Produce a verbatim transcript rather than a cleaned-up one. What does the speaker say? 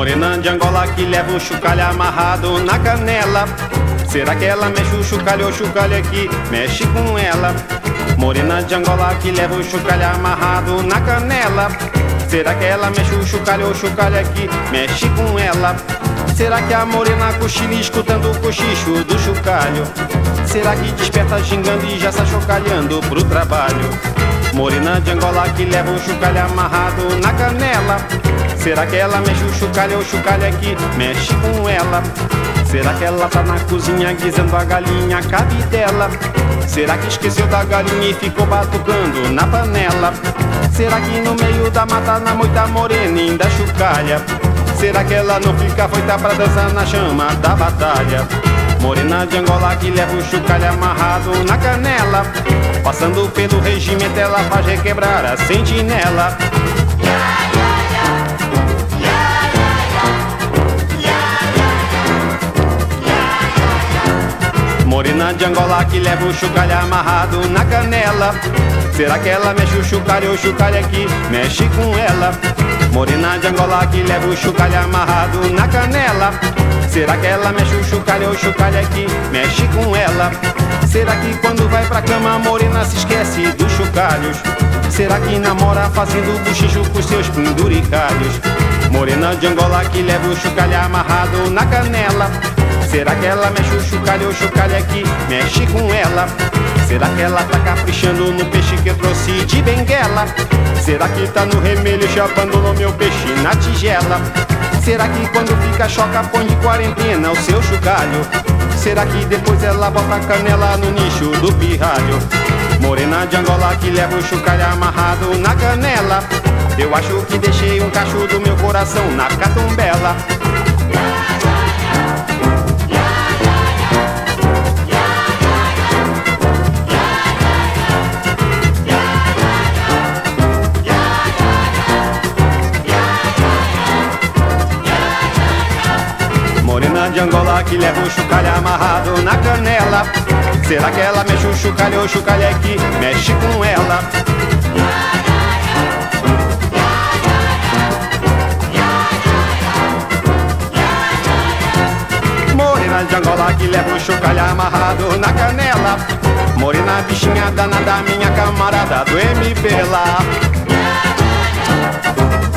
Morena de Angola que leva o chocalho amarrado na canela. Será que ela mexe o chocalho ou o chocalho aqui mexe com ela? Morena de Angola que leva o chocalho amarrado na canela. Será que ela mexe o chocalho ou o chocalho aqui mexe com ela? Será que a morena cochila escutando o cochicho do chocalho? Será que desperta gingando e já sai chocalhando pro trabalho? Morena de Angola que leva o chocalho amarrado na canela. Será que ela mexe o chocalho ou o chocalho aqui mexe com ela? Será que ela tá na cozinha guisando a galinha cabe dela? Será que esqueceu da galinha e ficou batucando na panela? Será que no meio da mata na moita morena ainda chocalha? Será que ela não fica foita pra dançar na chama da batalha? Morena de Angola que leva o chocalho amarrado na canela. Passando pelo regimento ela faz requebrar a sentinela. Morena de Angola que leva o chocalho amarrado na canela. Será que ela mexe o chocalho ou o chocalho aqui mexe com ela? Morena de Angola que leva o chocalho amarrado na canela. Será que ela mexe o chocalho ou o chocalho aqui mexe com ela? Será que quando vai pra cama a morena se esquece dos chocalhos? Será que namora fazendo buchicho com seus penduricalhos? Morena de Angola que leva o chocalho amarrado na canela. Será que ela mexe o chocalho ou o chocalho aqui mexe com ela? Será que ela tá caprichando no peixe que eu trouxe de Benguela? Será que tá no remelho chapando no meu peixe na tigela? Será que quando fica choca põe de quarentena o seu chocalho? Será que depois ela bota a canela no nicho do pirralho? Morena de Angola que leva o chocalho amarrado na canela. Eu acho que deixei um cacho do meu coração na catumbela. Morena de Angola que leva o chocalho amarrado na canela. Será que ela mexe o chocalho ou o chocalho aqui mexe com ela? Morena de Angola que leva o chocalho amarrado na canela. Morena bichinha danada, minha camarada do M P lá.